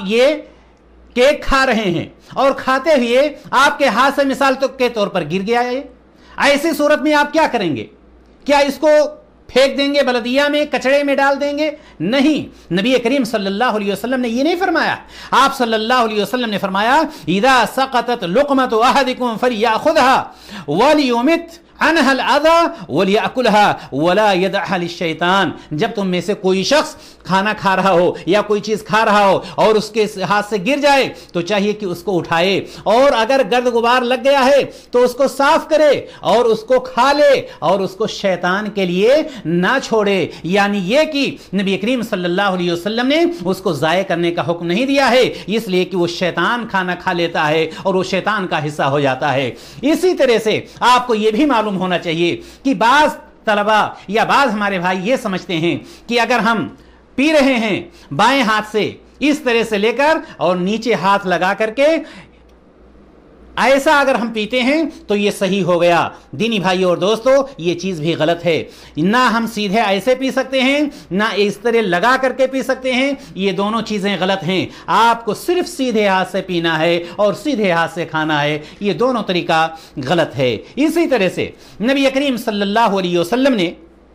یہ کیک کھا رہے ہیں اور کھاتے ہوئے آپ کے ہاتھ سے مثال کے طور پر گر گیا ہے، ایسی صورت میں آپ کیا کریں گے؟ کیا اس کو پھینک دیں گے بلدیہ میں، کچڑے میں ڈال دیں گے؟ نہیں، نبی کریم صلی اللہ علیہ وسلم نے یہ نہیں فرمایا۔ آپ صلی اللہ علیہ وسلم نے فرمایا اذا سقطت لقمۃ احدکم فلیأخذها ولیمت عنها الاذى وليأكلها ولا يدعها للشیطان۔ جب تم میں سے کوئی شخص کھانا کھا رہا ہو یا کوئی چیز کھا رہا ہو اور اس کے ہاتھ سے گر جائے تو چاہیے کہ اس کو اٹھائے، اور اگر گرد غبار لگ گیا ہے تو اس کو صاف کرے اور اس کو کھا لے اور اس کو شیطان کے لیے نہ چھوڑے۔ یعنی یہ کہ نبی کریم صلی اللہ علیہ وسلم نے اس کو ضائع کرنے کا حکم نہیں دیا ہے، اس لیے کہ وہ شیطان کھانا کھا لیتا ہے اور وہ شیطان کا حصہ ہو جاتا ہے۔ اسی طرح سے آپ کو یہ بھی معلوم ہونا چاہیے کہ بعض طلباء یا بعض ہمارے بھائی یہ سمجھتے ہیں کہ اگر ہم پی رہے ہیں بائیں ہاتھ سے اس طرح سے لے کر اور نیچے ہاتھ لگا کر کے، ایسا اگر ہم پیتے ہیں تو یہ صحیح ہو گیا۔ دینی بھائی اور دوستو، یہ چیز بھی غلط ہے۔ نہ ہم سیدھے ایسے پی سکتے ہیں، نہ اس طرح لگا کر کے پی سکتے ہیں، یہ دونوں چیزیں غلط ہیں۔ آپ کو صرف سیدھے ہاتھ سے پینا ہے اور سیدھے ہاتھ سے کھانا ہے، یہ دونوں طریقہ غلط ہے۔ اسی طرح سے نبی کریم صلی اللہ علیہ وسلم نے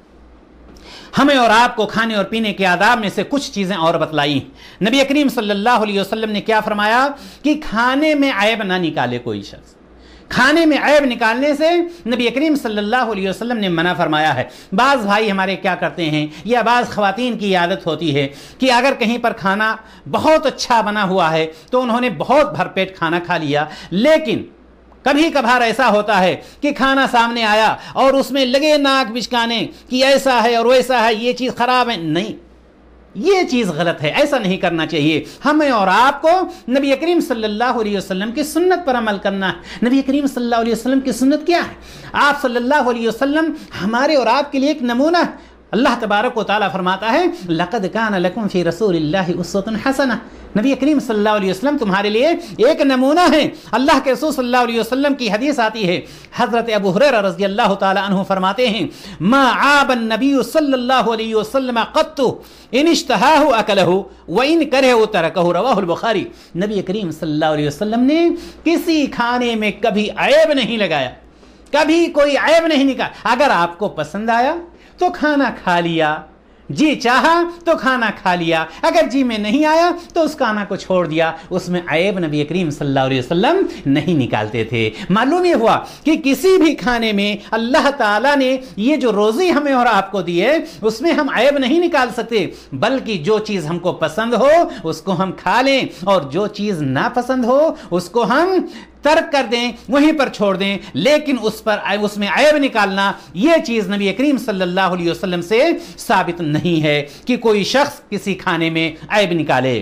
ہمیں اور آپ کو کھانے اور پینے کے آداب میں سے کچھ چیزیں اور بتلائی۔ نبی کریم صلی اللہ علیہ وسلم نے کیا فرمایا کہ کھانے میں عیب نہ نکالے کوئی شخص۔ کھانے میں عیب نکالنے سے نبی کریم صلی اللہ علیہ وسلم نے منع فرمایا ہے۔ بعض بھائی ہمارے کیا کرتے ہیں یا بعض خواتین کی عادت ہوتی ہے کہ اگر کہیں پر کھانا بہت اچھا بنا ہوا ہے تو انہوں نے بہت بھرپیٹ کھانا کھا لیا، لیکن کبھی کبھار ایسا ہوتا ہے کہ کھانا سامنے آیا اور اس میں لگے ناک بچکانے کہ ایسا ہے اور ویسا ہے، یہ چیز خراب ہے۔ نہیں، یہ چیز غلط ہے، ایسا نہیں کرنا چاہیے۔ ہمیں اور آپ کو نبی کریم صلی اللہ علیہ وسلم کی سنت پر عمل کرنا ہے۔ نبی کریم صلی اللہ علیہ وسلم کی سنت کیا ہے؟ آپ صلی اللہ علیہ وسلم ہمارے اور آپ کے لیے ایک نمونہ ہے۔ اللہ تبارک و تعالیٰ فرماتا ہے لَقَدْ كَانَ لَكُمْ فِي رَسُولِ اللَّهِ أُسْوَةٌ حَسَنَةٌ۔ نبی کریم صلی اللہ علیہ وسلم تمہارے لیے ایک نمونہ ہے۔ اللہ کے رسول صلی اللہ علیہ وسلم کی حدیث آتی ہے، حضرت ابو ہریرہ رضی اللہ تعالیٰ عنہ فرماتے ہیں ما عاب النبی صلی اللہ علیہ وسلم قط ان اشتہاہ اکلہ وان کرہ ترکہ، رواہ البخاری۔ نبی کریم صلی اللہ علیہ وسلم نے کسی کھانے میں کبھی عیب نہیں لگایا، کبھی کوئی عیب نہیں نکالا۔ اگر آپ کو پسند آیا تو کھانا کھا لیا، جی چاہا تو کھانا کھا لیا، اگر جی میں نہیں آیا تو اس کھانا کو چھوڑ دیا۔ اس میں عیب نبی کریم صلی اللہ علیہ وسلم نہیں نکالتے تھے۔ معلوم یہ ہوا کہ کسی بھی کھانے میں اللہ تعالیٰ نے یہ جو روزی ہمیں اور آپ کو دی ہے اس میں ہم عیب نہیں نکال سکتے، بلکہ جو چیز ہم کو پسند ہو اس کو ہم کھا لیں اور جو چیز ناپسند ہو اس کو ہم ترک کر دیں، وہیں پر چھوڑ دیں، لیکن اس میں عیب نکالنا یہ چیز نبی کریم صلی اللہ علیہ وسلم سے ثابت نہیں ہے کہ کوئی شخص کسی کھانے میں عیب نکالے۔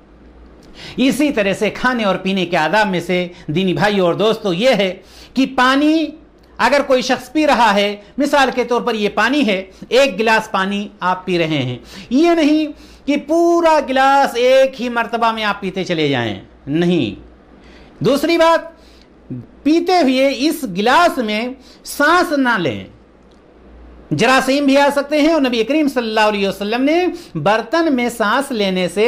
اسی طرح سے کھانے اور پینے کے آداب میں سے دینی بھائی اور دوستو یہ ہے کہ پانی اگر کوئی شخص پی رہا ہے، مثال کے طور پر یہ پانی ہے، ایک گلاس پانی آپ پی رہے ہیں، یہ نہیں کہ پورا گلاس ایک ہی مرتبہ میں آپ پیتے چلے جائیں، نہیں۔ دوسری بات، پیتے ہوئے اس گلاس میں سانس نہ لیں، جراثیم بھی آ سکتے ہیں، اور نبی کریم صلی اللہ علیہ وسلم نے برتن میں سانس لینے سے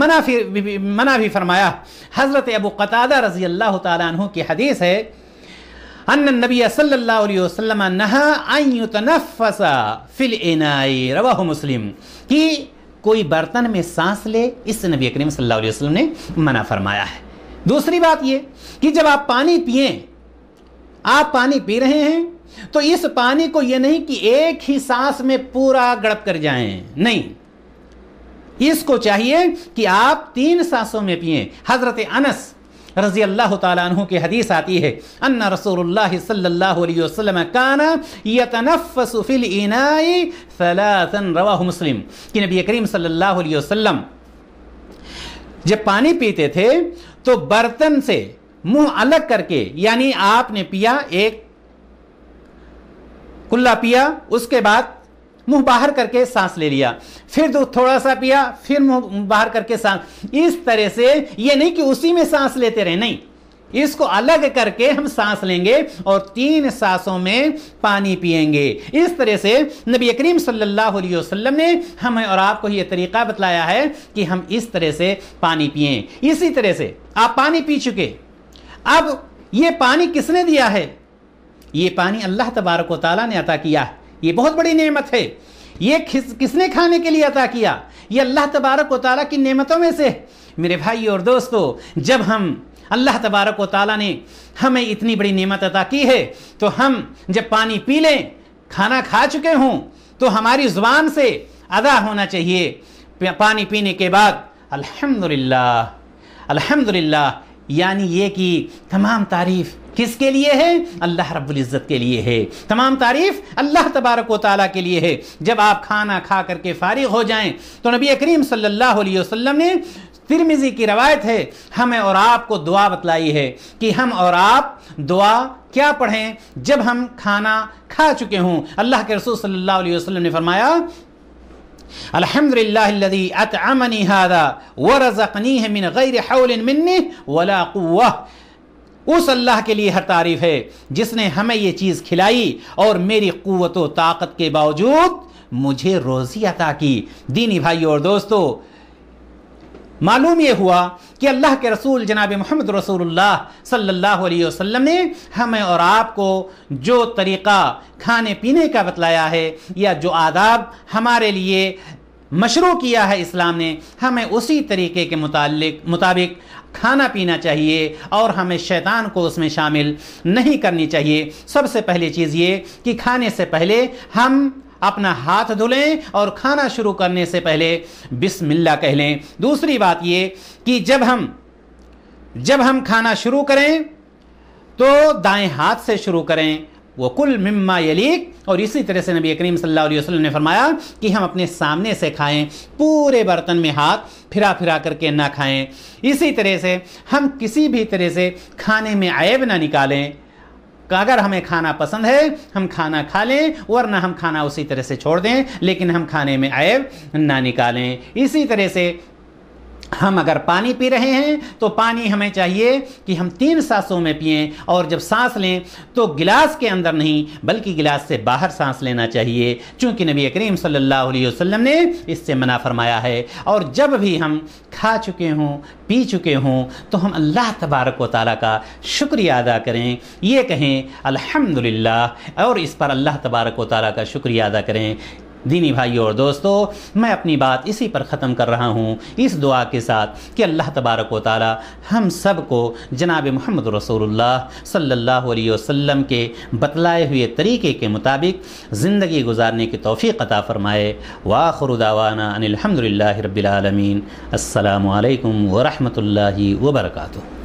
منع بھی فرمایا۔ حضرت ابو قتادہ رضی اللہ تعالیٰ عنہ کی حدیث ہے ان النبی صلی اللہ علیہ وسلم نہا ان یتنفس فی الاناء، رواہ مسلم، کہ کوئی برتن میں سانس لے، اس سے نبی کریم صلی اللہ علیہ وسلم نے منع فرمایا ہے۔ دوسری بات یہ کہ جب آپ پانی پئیں، آپ پانی پی رہے ہیں تو اس پانی کو یہ نہیں کہ ایک ہی سانس میں پورا گڑپ کر جائیں، نہیں، اس کو چاہیے کہ آپ 3 سانسوں میں پئیں۔ حضرت انس رضی اللہ تعالیٰ عنہ کی حدیث آتی ہے ان رسول اللہ صلی اللہ علیہ وسلم کان یتنفس فی الاناء 3، رواہ مسلم، کہ نبی کریم صلی اللہ علیہ وسلم جب پانی پیتے تھے تو برتن سے منہ الگ کر کے، یعنی آپ نے پیا، ایک کلا پیا، اس کے بعد منہ باہر کر کے سانس لے لیا، پھر تھوڑا سا پیا، پھر منہ باہر کر کے سانس، اس طرح سے، یہ نہیں کہ اسی میں سانس لیتے رہے، نہیں، اس کو الگ کر کے ہم سانس لیں گے اور 3 سانسوں میں پانی پئیں گے۔ اس طرح سے نبی کریم صلی اللہ علیہ وسلم نے ہمیں اور آپ کو یہ طریقہ بتلایا ہے کہ ہم اس طرح سے پانی پئیں۔ اسی طرح سے آپ پانی پی چکے، اب یہ پانی کس نے دیا ہے؟ یہ پانی اللہ تبارک و تعالیٰ نے عطا کیا ہے، یہ بہت بڑی نعمت ہے۔ یہ کس نے کھانے کے لیے عطا کیا؟ یہ اللہ تبارک و تعالیٰ کی نعمتوں میں سے۔ میرے بھائی اور دوستو، جب ہم اللہ تبارک و تعالیٰ نے ہمیں اتنی بڑی نعمت عطا کی ہے تو ہم جب پانی پی لیں، کھانا کھا چکے ہوں، تو ہماری زبان سے ادا ہونا چاہیے پانی پینے کے بعد الحمدللہ الحمدللہ، یعنی یہ کہ تمام تعریف کس کے لیے ہے؟ اللہ رب العزت کے لیے ہے، تمام تعریف اللہ تبارک و تعالیٰ کے لیے ہے۔ جب آپ کھانا کھا کر کے فارغ ہو جائیں تو نبی کریم صلی اللہ علیہ وسلم نے، ترمذی کی روایت ہے، ہمیں اور آپ کو دعا بتلائی ہے کہ ہم اور آپ دعا کیا پڑھیں جب ہم کھانا کھا چکے ہوں۔ اللہ کے رسول صلی اللہ علیہ وسلم نے فرمایا الحمدللہ الذی اطعمنی ھذا ورزقنیہ من غیر حول منی ولا قوہ، اس اللہ کے لیے ہر تعریف ہے جس نے ہمیں یہ چیز کھلائی اور میری قوت و طاقت کے باوجود مجھے روزی عطا کی۔ دینی بھائیو اور دوستو، معلوم یہ ہوا کہ اللہ کے رسول جناب محمد رسول اللہ صلی اللہ علیہ وسلم نے ہمیں اور آپ کو جو طریقہ کھانے پینے کا بتلایا ہے یا جو آداب ہمارے لیے مشروع کیا ہے اسلام نے، ہمیں اسی طریقے کے مطابق کھانا پینا چاہیے اور ہمیں شیطان کو اس میں شامل نہیں کرنی چاہیے۔ سب سے پہلی چیز یہ کہ کھانے سے پہلے ہم اپنا ہاتھ دھلیں اور کھانا شروع کرنے سے پہلے بسم اللہ کہہ لیں۔ دوسری بات یہ کہ جب ہم کھانا شروع کریں تو دائیں ہاتھ سے شروع کریں، وَكُلْ مِمَّا يَلِيكَ، اور اسی طرح سے نبی کریم صلی اللہ علیہ وسلم نے فرمایا کہ ہم اپنے سامنے سے کھائیں، پورے برتن میں ہاتھ پھرا کر کے نہ کھائیں۔ اسی طرح سے ہم کسی بھی طرح سے کھانے میں عیب نہ نکالیں، کہ اگر ہمیں کھانا پسند ہے ہم کھانا کھا لیں، ورنہ ہم کھانا اسی طرح سے چھوڑ دیں، لیکن ہم کھانے میں عیب نہ نکالیں۔ اسی طرح سے ہم اگر پانی پی رہے ہیں تو پانی ہمیں چاہیے کہ ہم 3 سانسوں میں پئیں، اور جب سانس لیں تو گلاس کے اندر نہیں بلکہ گلاس سے باہر سانس لینا چاہیے، چونکہ نبی کریم صلی اللہ علیہ وسلم نے اس سے منع فرمایا ہے۔ اور جب بھی ہم کھا چکے ہوں، پی چکے ہوں، تو ہم اللہ تبارک و تعالیٰ کا شکریہ ادا کریں، یہ کہیں الحمدللہ، اور اس پر اللہ تبارک و تعالیٰ کا شکریہ ادا کریں۔ دینی بھائیو اور دوستو، میں اپنی بات اسی پر ختم کر رہا ہوں، اس دعا کے ساتھ کہ اللہ تبارک و تعالی ہم سب کو جناب محمد رسول اللہ صلی اللہ علیہ وسلم کے بتلائے ہوئے طریقے کے مطابق زندگی گزارنے کی توفیق عطا فرمائے۔ وآخر دعوانا ان الحمدللہ رب العالمین۔ السلام علیکم ورحمۃ اللہ وبرکاتہ۔